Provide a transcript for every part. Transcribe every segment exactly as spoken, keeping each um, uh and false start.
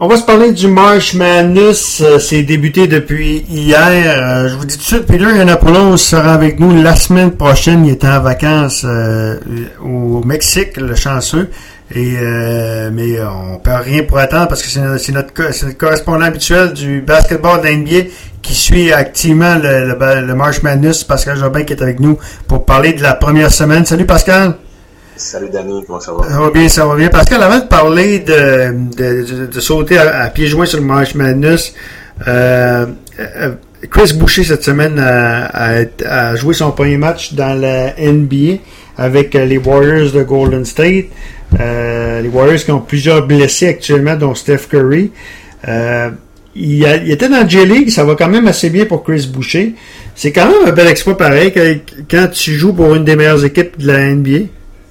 on va se parler du March Madness. Euh, c'est débuté depuis hier. Euh, je vous dis tout de suite, Peter Yiannopoulos sera avec nous la semaine prochaine. Il était en vacances euh, au Mexique, le chanceux. Et euh, mais on peut rien pour attendre parce que c'est, c'est, notre, c'est notre correspondant habituel du basketball de la N B A qui suit activement le, le, le March Madness. Pascal Jobin qui est avec nous pour parler de la première semaine. Salut Pascal. Salut Danny, comment ça va? Ça va bien, ça va bien. Pascal, avant de parler de, de, de, de sauter à, à pieds joints sur le March Madness, euh, Chris Boucher cette semaine a, a, a joué son premier match dans la N B A avec les Warriors de Golden State. Euh, les Warriors qui ont plusieurs blessés actuellement, dont Steph Curry. Euh, il, a, il était dans J-League, ça va quand même assez bien pour Chris Boucher. C'est quand même un bel exploit pareil quand tu joues pour une des meilleures équipes de la N B A.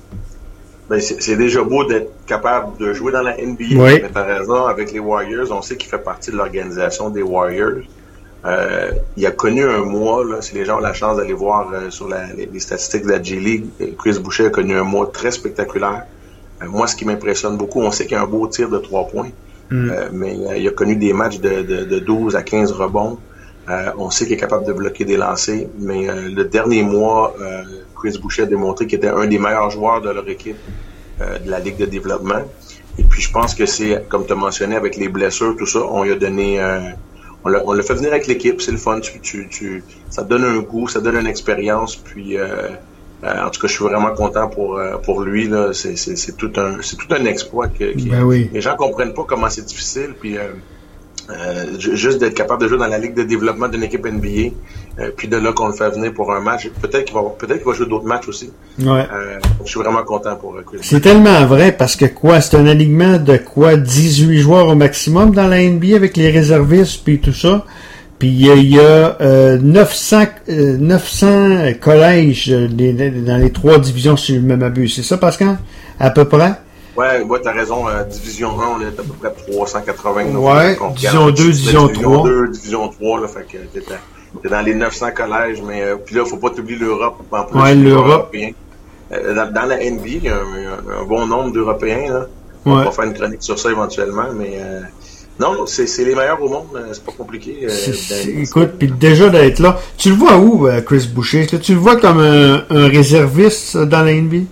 Ben, c'est, c'est déjà beau d'être capable de jouer dans la N B A. Oui. Mais t'as raison, avec les Warriors, on sait qu'il fait partie de l'organisation des Warriors. Euh, il a connu un mois, là, si les gens ont la chance d'aller voir euh, sur la, les, les statistiques de la J-League, Chris Boucher a connu un mois très spectaculaire. Euh, moi, ce qui m'impressionne beaucoup, on sait qu'il y a un beau tir de trois points, mm. euh, mais euh, il a connu des matchs de, de, de douze à quinze rebonds. Euh, on sait qu'il est capable de bloquer des lancers, mais euh, le dernier mois, euh, Chris Boucher a démontré qu'il était un des meilleurs joueurs de leur équipe euh, de la Ligue de développement. Et puis, je pense que c'est, comme tu as mentionné, avec les blessures, tout ça, on lui a donné... Euh, on, l'a, on l'a fait venir avec l'équipe, c'est le fun. Tu, tu, tu, ça donne un goût, ça donne une expérience. Puis, euh, euh, en tout cas, je suis vraiment content pour euh, pour lui. Là, c'est, c'est, c'est, tout un, c'est tout un exploit. Que, qui, ben oui. Les gens comprennent pas comment c'est difficile. Puis... Euh, Euh, juste d'être capable de jouer dans la ligue de développement d'une équipe N B A, euh, puis de là qu'on le fait venir pour un match. Peut-être qu'il va, peut-être qu'il va jouer d'autres matchs aussi. Ouais. Euh, je suis vraiment content pour euh, Chris. C'est tellement vrai parce que quoi, c'est un alignement de quoi, dix-huit joueurs au maximum dans la N B A avec les réservistes puis tout ça. Puis il y a, il y a euh, neuf cents, euh, neuf cents collèges euh, les, dans les trois divisions si je ne m'abuse. C'est ça, Pascal? À peu près? Ouais, ouais, t'as raison. Euh, division un, on est à peu près trois cent quatre-vingts. Ouais, là, division deux, division trois. Division deux, division trois, là, fait que t'es, t'es dans les neuf cents collèges, mais euh, puis là, faut pas t'oublier l'Europe en plus. Ouais, l'Europe. Euh, dans, dans la N B A, il y a un, un, un bon nombre d'Européens, là. On ouais. va faire une chronique sur ça éventuellement, mais euh, non, c'est, c'est les meilleurs au monde, c'est pas compliqué. Euh, c'est, c'est, écoute, puis déjà d'être là, tu le vois où, Chris Boucher? Est-ce que tu le vois comme un, un réserviste dans la N B A?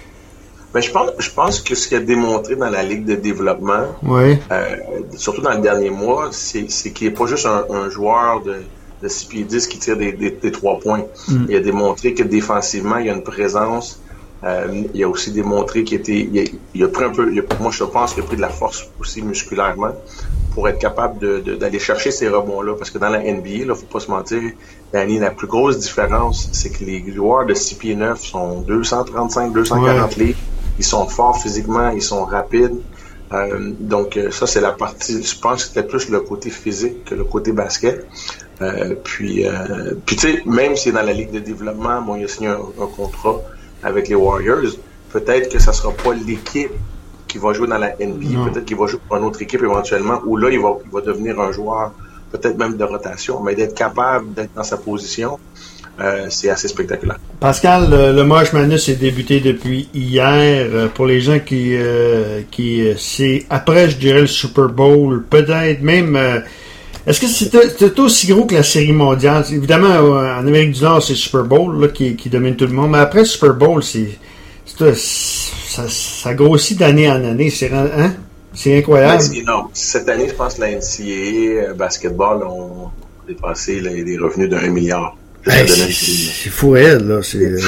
Ben, je pense, je pense que ce qu'il a démontré dans la Ligue de développement, ouais. euh, surtout dans le dernier mois, c'est, c'est qu'il n'est pas juste un, un joueur de, de six pieds dix qui tire des, des, des trois points. Mm. Il a démontré que défensivement, il y a une présence. Euh, il a aussi démontré qu'il était, il a, il a pris un peu, il a, moi je pense qu'il a pris de la force aussi musculairement pour être capable de, de, d'aller chercher ces rebonds-là. Parce que dans la N B A, là, faut pas se mentir, Danny, la plus grosse différence, c'est que les joueurs de six pieds neuf sont deux cent trente-cinq, deux cent quarante ouais. livres. Ils sont forts physiquement, ils sont rapides. Euh, donc ça, c'est la partie, je pense que c'était plus le côté physique que le côté basket. Euh, puis, euh, puis tu sais, même s'il est dans la Ligue de développement, bon, il a signé un, un contrat avec les Warriors, peut-être que ça sera pas l'équipe qui va jouer dans la N B A, non. Peut-être qu'il va jouer pour une autre équipe éventuellement, où là, il va, il va devenir un joueur peut-être même de rotation, mais d'être capable d'être dans sa position, Euh, c'est assez spectaculaire. Pascal, le, le March Madness est débuté depuis hier. Euh, pour les gens qui, euh, qui euh, c'est après, je dirais, le Super Bowl, peut-être même. Euh, est-ce que c'était, c'était aussi gros que la Série mondiale? Évidemment, euh, en Amérique du Nord, c'est le Super Bowl là, qui, qui domine tout le monde. Mais après le Super Bowl, c'est, c'est ça, ça grossit d'année en année. C'est, hein? C'est incroyable. C'est énorme. Cette année, je pense que la N C A A, euh, basketball, ont dépassé les, les revenus d'un milliard. Hey, c'est, c'est fou elle là, c'est euh,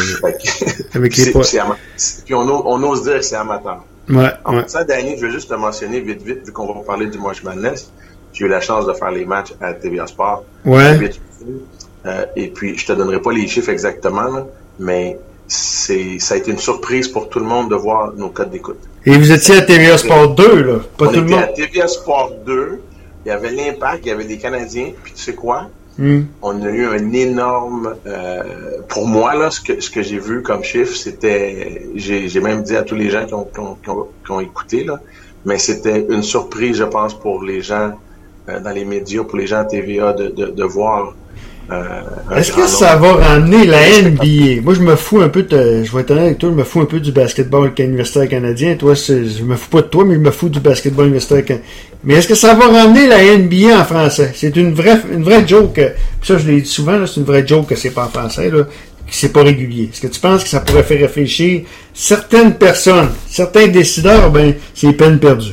avec les c'est, c'est ama- c'est, puis on, on ose dire que c'est amateur. Ouais. En ouais. ça, Danny, je vais juste te mentionner vite vite vu qu'on va parler du March Madness. J'ai eu la chance de faire les matchs à T V A Sport. Ouais. Euh, et puis je te donnerai pas les chiffres exactement, là, mais c'est ça a été une surprise pour tout le monde de voir nos codes d'écoute. Et vous étiez à T V A Sport deux là, pas on tout le monde. On était à T V A Sport deux. Il y avait l'Impact, il y avait les Canadiens, puis tu sais quoi? Mm. On a eu un énorme... Euh, pour moi, là, ce que, ce que j'ai vu comme chiffre, c'était... J'ai, j'ai même dit à tous les gens qui ont, qui ont, qui ont, qui ont écouté, là, mais c'était une surprise, je pense, pour les gens euh, dans les médias, pour les gens à T V A, de, de, de voir Euh, Est-ce que ça va ramener la N B A? Moi, je me fous un peu de, je vais être honnête avec toi, je me fous un peu du basketball universitaire canadien. Toi, c'est, je me fous pas de toi, mais je me fous du basketball universitaire canadien. Mais est-ce que ça va ramener la N B A en français? C'est une vraie, une vraie joke. Puis ça, je l'ai dit souvent, là, c'est une vraie joke que c'est pas en français, là, que c'est pas régulier. Est-ce que tu penses que ça pourrait faire réfléchir certaines personnes, certains décideurs, ben, c'est peine perdue?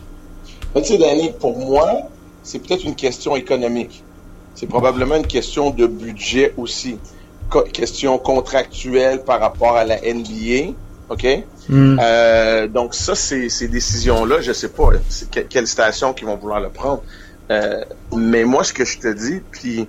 Tu sais, Danny, pour moi, c'est peut-être une question économique. C'est probablement une question de budget aussi. Co- question contractuelle par rapport à la N B A. OK? Mm. Euh, donc, ça, c'est, ces décisions-là, je sais pas c'est que, quelle station qui vont vouloir le prendre. Euh, mais moi, ce que je te dis, puis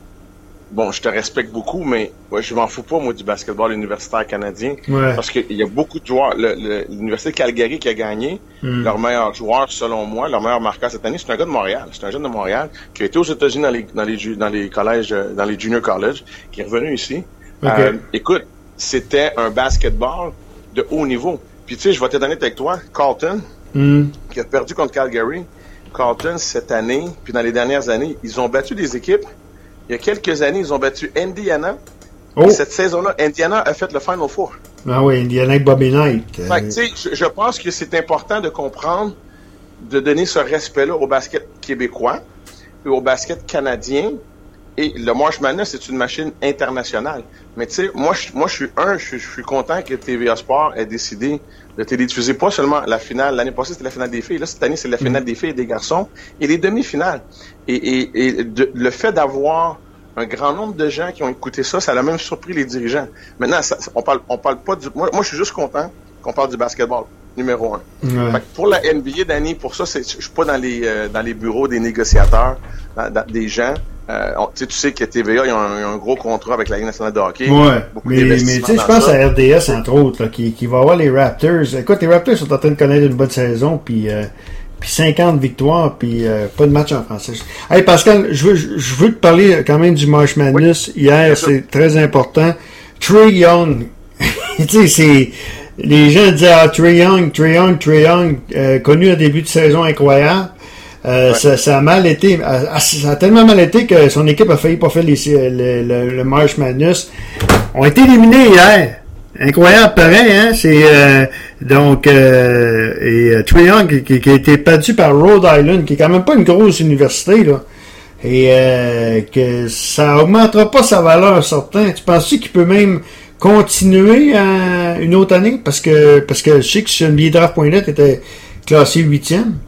bon, je te respecte beaucoup, mais ouais, je m'en fous pas, moi, du basketball universitaire canadien. Ouais. Parce qu'il y a beaucoup de joueurs. Le, le, l'Université de Calgary qui a gagné, mm. leur meilleur joueur, selon moi, leur meilleur marqueur cette année, c'est un gars de Montréal. C'est un jeune de Montréal qui a été aux États-Unis dans les, dans les, dans les collèges, dans les junior college, qui est revenu ici. Okay. Euh, écoute, c'était un basketball de haut niveau. Puis tu sais, je vais te donner avec toi, Carleton, mm. qui a perdu contre Calgary. Carleton, cette année, puis dans les dernières années, ils ont battu des équipes. Il y a quelques années, ils ont battu Indiana. Oh. Et cette saison-là, Indiana a fait le Final Four. Ah oui, Indiana avec Bobby Knight. Fait que, tu sais, je, je pense que c'est important de comprendre, de donner ce respect-là au basket québécois et au basket canadien. Et le March Madness, c'est une machine internationale. Mais tu sais, moi, je, moi, je suis un, je, je suis content que T V A Sport ait décidé de télédiffuser pas seulement la finale. L'année passée, c'était la finale des filles. Là, cette année, c'est la finale mm. des filles et des garçons et les demi-finales. Et, et, et de, le fait d'avoir un grand nombre de gens qui ont écouté ça, ça a même surpris les dirigeants. Maintenant, ça, on parle, on parle pas du. Moi, moi, je suis juste content qu'on parle du basketball numéro un. Ouais. Fait que pour la N B A, Danny, pour ça, c'est, je suis pas dans les euh, dans les bureaux des négociateurs, dans, dans, des gens. Euh, on, tu sais que T V A, ils ont un, un gros contrat avec la Ligue nationale de hockey. Ouais, mais, mais tu sais, je pense ça. à R D S, entre autres, là, qui, qui va avoir les Raptors. Écoute, les Raptors sont en train de connaître une bonne saison, puis euh, puis cinquante victoires, puis euh, pas de match en français. Hey, Pascal, je veux, je veux te parler quand même du March Madness. Oui. Hier, c'est très important. Trae Young, tu sais, c'est... Les gens disaient, ah, Trae Young, Trae Young, Trae Young, euh, connu un début de saison incroyable. Euh, ouais. ça, ça a mal été, ça a tellement mal été que son équipe a failli pas faire les, le, le, le March Madness. On a été éliminés hier. Incroyable, pareil, hein. C'est euh, donc euh, et euh, Trae Young qui, qui a été battu par Rhode Island, qui est quand même pas une grosse université là, et euh, que ça augmentera pas sa valeur certain. Tu penses-tu qu'il peut même continuer à une autre année parce que parce que je sais que sur N B A Draft point net était classé huitième.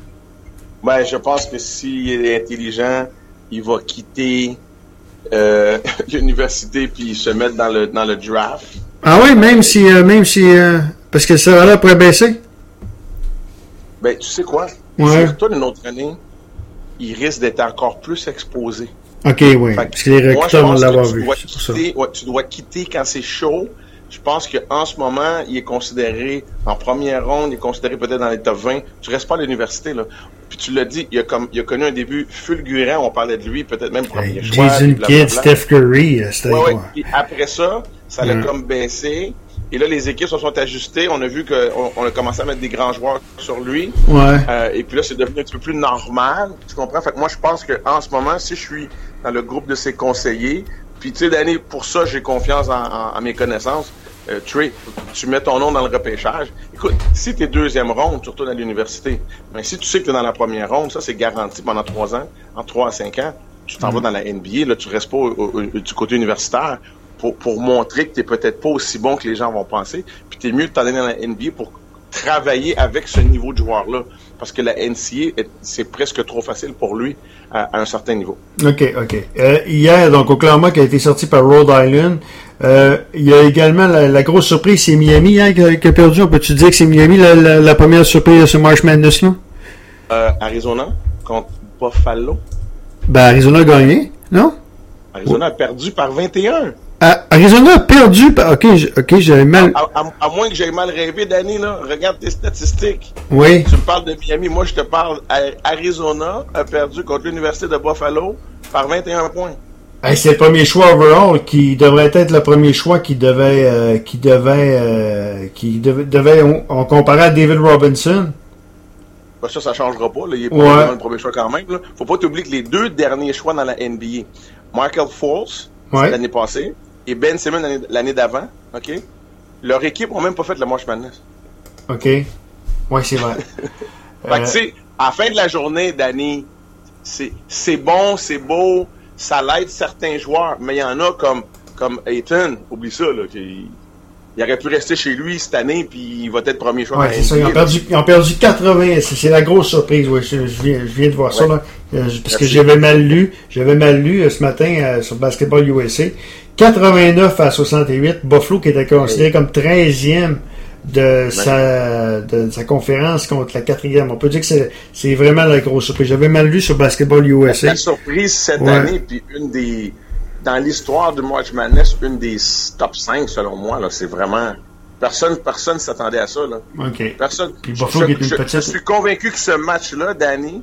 Ben, je pense que s'il est intelligent, il va quitter euh, l'université puis se mettre dans le dans le draft. Ah oui, même si euh, même si euh, parce que ça là pourrait baisser. Ben, tu sais quoi? Ouais. Si toi une autre année, il risque d'être encore plus exposé. OK, oui. Fait parce que les recruteurs vont l'avoir vu. Quitter, ouais, tu dois quitter quand c'est chaud. Je pense qu'en ce moment, il est considéré en première ronde, il est considéré peut-être dans les top vingt. Tu restes pas à l'université, là. Puis tu l'as dit, il a, comme, il a connu un début fulgurant, on parlait de lui, peut-être même premier hey, choix. Jason Kidd, Steph Curry, c'était ouais, ouais. Puis après ça, ça l'a mm. comme baissé. Et là, les équipes se sont ajustées. On a vu qu'on on a commencé à mettre des grands joueurs sur lui. Ouais. Euh, et puis là, c'est devenu un petit peu plus normal. Tu comprends? Fait que moi, je pense qu'en ce moment, si je suis dans le groupe de ses conseillers, puis tu sais, Danny, pour ça, j'ai confiance en, en, en mes connaissances. Euh, Trae, tu mets ton nom dans le repêchage. Écoute, si t'es deuxième ronde, tu retournes à l'université. Mais si tu sais que t'es dans la première ronde, ça, c'est garanti pendant trois ans, en trois à cinq ans, tu t'en mm. vas dans la N B A, là, tu restes pas au, au, au, du côté universitaire pour, pour montrer que t'es peut-être pas aussi bon que les gens vont penser. Puis t'es mieux de t'en aller dans la N B A pour travailler avec ce niveau de joueur-là. Parce que la N C A A, c'est presque trop facile pour lui à, à un certain niveau. OK, OK. Euh, hier, donc, Oklahoma qui a été sorti par Rhode Island, euh, il y a également la, la grosse surprise, c'est Miami hein, qui, a, qui a perdu. On peut-tu dire que c'est Miami la, la, la première surprise de ce March Madness-là? Euh, Arizona contre Buffalo. Ben, Arizona a gagné, non? Arizona a perdu par vingt et un. Ah, Arizona a perdu par... OK, ok, j'avais mal... À, à, à moins que j'aie mal rêvé, Danny, là, regarde tes statistiques. Oui. Tu me parles de Miami, moi je te parle... Arizona a perdu contre l'Université de Buffalo par vingt et un points. Hey, c'est le premier choix overall qui devrait être le premier choix qui devait... Euh, qui devait... Euh, qui devait... devait on, on comparait à David Robinson. Ben ça, ça changera pas. Là. Il est pas ouais. le premier choix quand même. Là. Faut pas t'oublier que les deux derniers choix dans la N B A, Markelle Fultz, ouais. l'année passée, et Ben Simmons l'année, l'année d'avant, OK? Leur équipe n'a même pas fait le March Madness. OK. Ouais, c'est vrai. fait que, tu sais, à la fin de la journée, Danny, c'est, c'est bon, c'est beau, ça l'aide certains joueurs, mais il y en a comme, comme Ayton, oublie ça, là, qui... Il aurait pu rester chez lui cette année, puis il va être premier choix. Oui, c'est ça. Ils ont, perdu, ils ont perdu quatre-vingts. C'est, c'est la grosse surprise. Ouais, je, je, viens, je viens de voir ouais. ça. Là, euh, parce Merci. que j'avais mal lu. J'avais mal lu euh, ce matin euh, sur Basketball U S A. quatre-vingt-neuf à soixante-huit. Buffalo qui était considéré oui. comme treizième de, oui. sa, de sa conférence contre la quatrième. On peut dire que c'est, c'est vraiment la grosse surprise. J'avais mal lu sur Basketball U S A. La surprise cette ouais. année, puis une des... Dans l'histoire du March Madness, une des top cinq, selon moi, là, c'est vraiment... Personne personne s'attendait à ça. Là. OK. Personne. Puis je, je, je, je, je suis convaincu que ce match-là, Danny,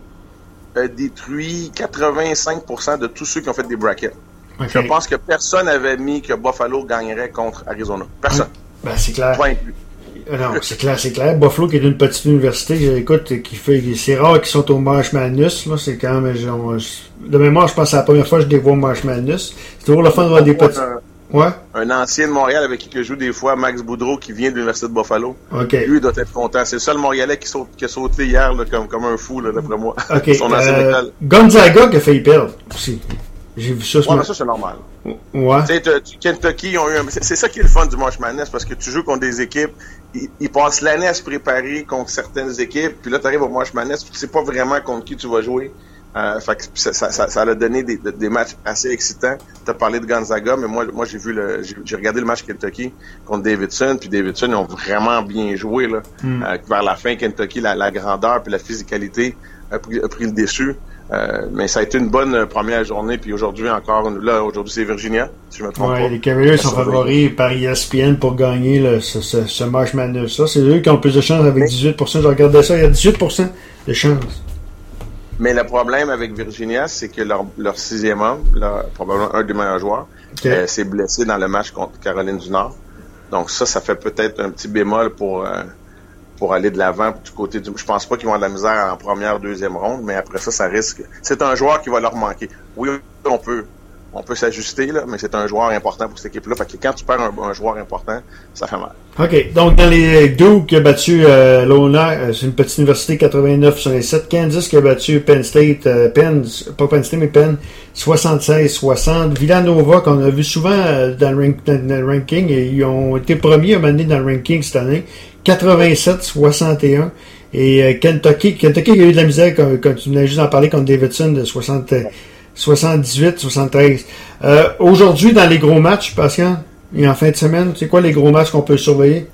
a détruit quatre-vingt-cinq pour cent de tous ceux qui ont fait des brackets. Okay. Je pense que personne n'avait mis que Buffalo gagnerait contre Arizona. Personne. Ben, c'est clair. Point plus. Non, c'est clair, c'est clair. Buffalo qui est une petite université, écoute, qui fait, c'est rare qu'ils sont au March Madness, là, c'est quand même, genre, de mémoire, je pense que c'est la première fois que je les vois au March Madness. C'est toujours le fun de voir des petits. Un, ouais. Un ancien de Montréal avec qui je joue des fois, Max Boudreau, qui vient de l'Université de Buffalo. Okay. Lui, il doit être content. C'est le seul Montréalais qui, saute, qui a sauté hier, là, comme, comme un fou, là, d'après moi. OK. Son ancien euh, métal. Gonzaga qui a failli perdre aussi. J'ai vu ça. Ouais, mais ça, c'est normal. Ouais. Tu sais, Kentucky ont eu un... c'est, c'est ça qui est le fun du March Madness, parce que tu joues contre des équipes, ils, ils passent l'année à se préparer contre certaines équipes, puis là, tu arrives au March Madness, puis tu sais pas vraiment contre qui tu vas jouer. Euh, fait que ça, ça, ça, ça a donné des, des matchs assez excitants. Tu as parlé de Gonzaga, mais moi, moi j'ai vu le, j'ai, j'ai regardé le match Kentucky contre Davidson, puis Davidson, ils ont vraiment bien joué, là. Mm. Euh, vers la fin, Kentucky, la, la grandeur puis la physicalité a pris, a pris le dessus. Euh, mais ça a été une bonne première journée, puis aujourd'hui encore, là, aujourd'hui c'est Virginia, si je me trompe ouais, pas. Les Cavaliers sont favoris par E S P N pour gagner le, ce, ce, ce March Madness-là. C'est eux qui ont le plus de chance avec mais, dix-huit pour cent. Je regardais ça, il y a dix-huit pour cent de chance. Mais le problème avec Virginia, c'est que leur, leur sixième homme, leur, probablement un des meilleurs joueurs, okay. euh, s'est blessé dans le match contre Caroline du Nord. Donc ça, ça fait peut-être un petit bémol pour... Euh, pour aller de l'avant du côté du... Je pense pas qu'ils vont avoir de la misère en première, deuxième ronde, mais après ça, ça risque... C'est un joueur qui va leur manquer. Oui, on peut on peut s'ajuster, là, mais c'est un joueur important pour cette équipe-là. Fait que quand tu perds un, un joueur important, ça fait mal. OK. Donc, dans les deux qui a battu euh, Lona, euh, c'est une petite université, quatre-vingt-neuf sur les sept. Kansas qui a battu Penn State, euh, Penn, pas Penn State, mais Penn, soixante-seize soixante. Villanova, qu'on a vu souvent euh, dans, le rank, dans le ranking, et ils ont été premiers à mener dans le ranking cette année. quatre-vingt-sept soixante et un. Et euh, Kentucky, Kentucky a eu de la misère, quand, quand tu venais juste d'en parler, contre Davidson de soixante, soixante-dix-huit soixante-treize. Euh, aujourd'hui, dans les gros matchs, Pascal, et en fin de semaine, c'est quoi les gros matchs qu'on peut surveiller?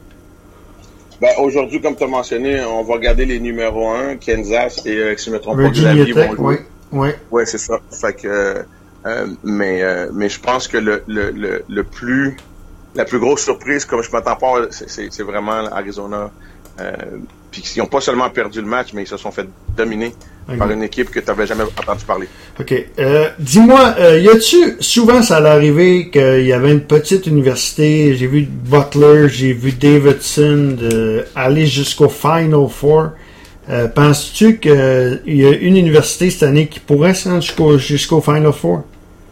Ben, aujourd'hui, comme tu as mentionné, on va regarder les numéros un, Kansas, et euh, si je ne me trompe Virginia pas, Xavier Tech, vont jouer. Oui, oui. Oui, c'est ça. Fait que, euh, euh, mais, euh, mais je pense que le, le, le, le plus... La plus grosse surprise, comme je m'attends pas, c'est, c'est, c'est vraiment Arizona. Euh, puis ils n'ont pas seulement perdu le match, mais ils se sont fait dominer okay. par une équipe que tu n'avais jamais entendu parler. OK. Euh, dis-moi, euh, y a-tu, souvent ça allait arriver qu'il y avait une petite université, j'ai vu Butler, j'ai vu Davidson de, aller jusqu'au Final Four. Euh, penses-tu qu'il y a une université cette année qui pourrait se rendre jusqu'au, jusqu'au Final Four?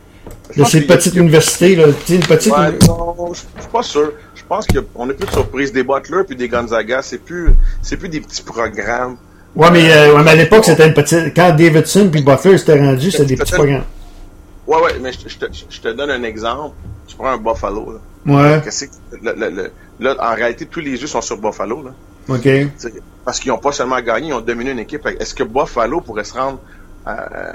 De ces petites universités, là, tu sais, une petite... Ouais, non, je suis pas sûr. Je pense qu'on a plus de surprises. Des Butler puis des Gonzaga, c'est plus, c'est plus des petits programmes. Ouais, mais, euh, ouais, mais à l'époque, c'était une petite... Quand Davidson puis Butler s'étaient rendus, c'était des petits programmes. Ouais, ouais, mais je, je, te, je te donne un exemple. Tu prends un Buffalo, là. Ouais. Que c'est, le, le, le, là, en réalité, tous les yeux sont sur Buffalo, là. OK. T'sais, parce qu'ils n'ont pas seulement gagné, ils ont dominé une équipe. Est-ce que Buffalo pourrait se rendre... À,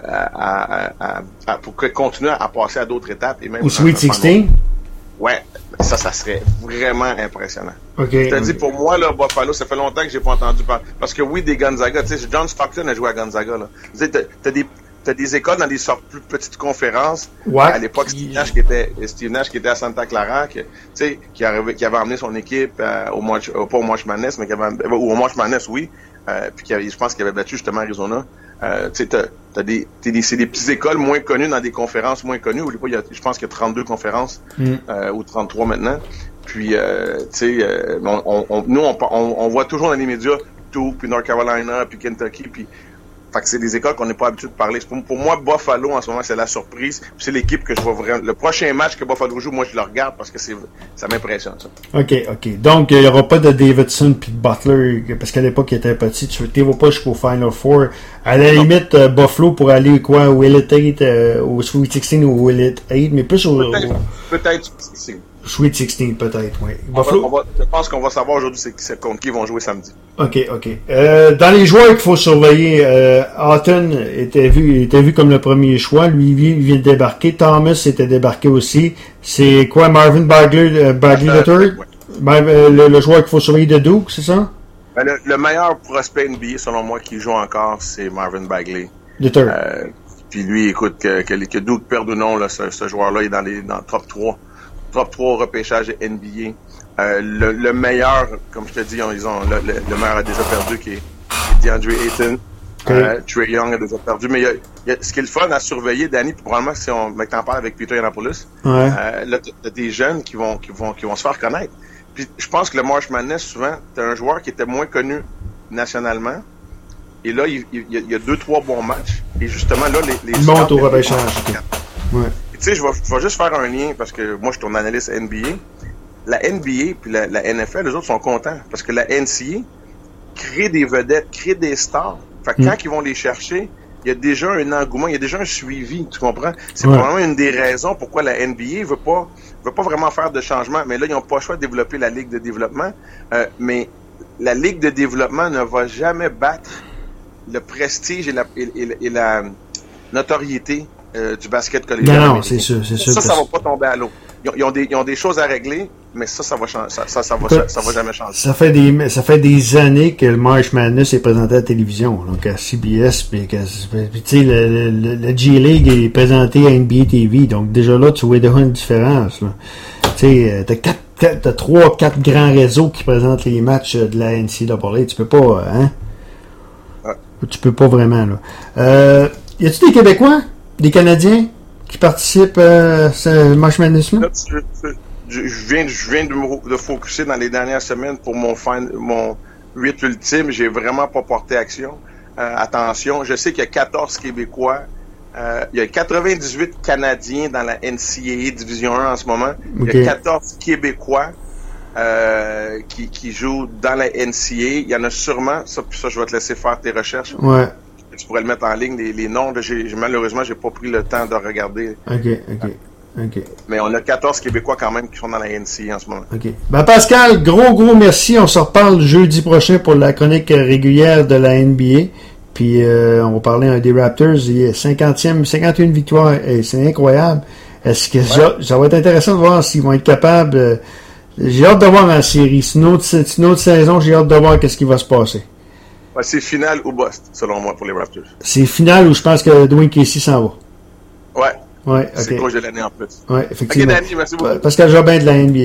à, à, à, pour continuer à passer à d'autres étapes et même ou Sweet sixteen? Ouais, ça, ça serait vraiment impressionnant. Okay. Je te dis, pour moi, là, Buffalo, ça fait longtemps que j'ai pas entendu parler. Parce que oui, des Gonzaga, tu sais, John Stockton a joué à Gonzaga, là. Tu sais, t'as, t'as des, t'as des écoles dans des sortes plus petites conférences. Ouais. À l'époque, Steve Nash qui était, Steve Nash qui était à Santa Clara, qui, tu sais, qui avait, qui avait emmené son équipe euh, au March, euh, pas au March Madness, mais qui avait, ou au March Madness, oui. Euh, puis qui avait, je pense qu'il avait battu justement Arizona. Euh, tu sais, t'as, t'as des, t'as des, c'est des petites écoles moins connues dans des conférences moins connues. Il y a, je pense qu'il y a trente-deux conférences, mm. euh, ou trente-trois maintenant. Puis, euh, tu sais, euh, on, on, nous, on, on, on voit toujours dans les médias Duke, puis North Carolina, puis Kentucky, puis fait que c'est des écoles qu'on n'est pas habitué de parler. Pour, pour moi, Buffalo, en ce moment, c'est la surprise. Puis c'est l'équipe que je vois vraiment. Le prochain match que Buffalo joue, moi, je le regarde parce que c'est, ça m'impressionne, ça. OK, OK. Donc, il n'y aura pas de Davidson puis de Butler, parce qu'à l'époque, il était petit. Tu ne vas pas jusqu'au Final Four. À la non. limite, euh, Buffalo pour aller, quoi, au Elite huit, euh, au Sweet sixteen ou au Elite huit, mais plus au... Peut-être, au... peut-être c'est... Sweet sixteen, peut-être, oui. On va, on va, je pense qu'on va savoir aujourd'hui c'est, c'est contre qui ils vont jouer samedi. OK, OK. Euh, dans les joueurs qu'il faut surveiller, euh, Houghton était vu, était vu comme le premier choix. Lui, il vient de débarquer. Thomas était débarqué aussi. C'est quoi, Marvin Bagley, euh, Bagley euh, le third? Ouais. Le, le joueur qu'il faut surveiller de Duke, c'est ça? Ben, le, le meilleur prospect N B A, selon moi, qui joue encore, c'est Marvin Bagley. Le third. Euh, puis lui, écoute, que, que, que Duke perde ou non, là, ce, ce joueur-là est dans les dans le top trois. Top trois repêchage N B A. Euh, le, le meilleur, comme je te dis, ils ont, le, le, le meilleur a déjà perdu, qui est, qui est DeAndre Ayton. Okay. Euh, Trae Young a déjà perdu. Mais il y a, il y a, ce qui est le fun à surveiller, Danny, probablement si on mec t'en parles avec Peter Yiannopoulos, ouais. euh, là, t'as des jeunes qui vont, qui vont, qui vont se faire connaître. Puis je pense que le March Madness, souvent, t'as un joueur qui était moins connu nationalement. Et là, il, il, il y a deux, trois bons matchs. Et justement, là, les, les il monte au repêchage. Ouais. Tu sais, je vais, je vais juste faire un lien parce que moi, je suis ton analyste N B A. La N B A puis la, la N F L, les autres sont contents parce que la N C A A crée des vedettes, crée des stars. Fait que mm. quand ils vont les chercher, il y a déjà un engouement, il y a déjà un suivi, tu comprends? C'est ouais. probablement une des raisons pourquoi la N B A veut pas, veut pas vraiment faire de changement. Mais là, ils n'ont pas le choix de développer la Ligue de développement. Euh, mais la Ligue de développement ne va jamais battre le prestige et la, et, et, et la notoriété Euh, du basket collégial. Non, non, c'est sûr, c'est sûr. Ça, ça va pas tomber à l'eau. Ils ont, ils ont, des, ils ont des choses à régler, mais ça, ça va changer. Ça, ça, ça, va, ça, ça va jamais changer. Ça fait des, ça fait des années que le March Madness est présenté à la télévision, donc à C B S, puis tu sais, le, le, le G League est présenté à N B A T V, donc déjà là, tu vois déjà une différence. Tu sais, t'as quatre, quatre, t'as trois, quatre grands réseaux qui présentent les matchs de la N C A A. Tu peux pas, hein? Ouais. Tu peux pas vraiment, là. Euh, y a-tu des Québécois? Des Canadiens qui participent à ce March Madness-là? Je, je, je viens, je viens de me de focuser dans les dernières semaines pour mon fin, mon huit ultime. J'ai vraiment pas porté action. Euh, attention, je sais qu'il y a quatorze Québécois. Euh, il y a quatre-vingt-dix-huit Canadiens dans la N C A A Division un en ce moment. Okay. Il y a quatorze Québécois euh, qui, qui jouent dans la N C A A. Il y en a sûrement, ça, ça je vais te laisser faire tes recherches. Ouais. Tu pourrais le mettre en ligne, les, les noms. Là, j'ai, malheureusement, j'ai pas pris le temps de regarder. OK, OK, OK. Mais on a quatorze Québécois quand même qui sont dans la N C A A en ce moment. OK. Ben Pascal, gros, gros merci. On se reparle jeudi prochain pour la chronique régulière de la N B A. Puis euh, on va parler des Raptors. Il y a cinquantième, cinquante et une victoires. Et c'est incroyable. Est-ce que ouais. ça va être intéressant de voir s'ils vont être capables. Euh, j'ai hâte de voir en série. C'est une autre, c'est une autre saison. J'ai hâte de voir qu'est-ce qui va se passer. Ouais, c'est finale ou bust, selon moi, pour les Raptors. C'est finale où je pense que Dwayne Casey s'en va. Ouais. Ouais, c'est okay. proche de l'année en plus. Ouais, effectivement. Ok, Danny, merci beaucoup. Pascal Jobin de la N B A.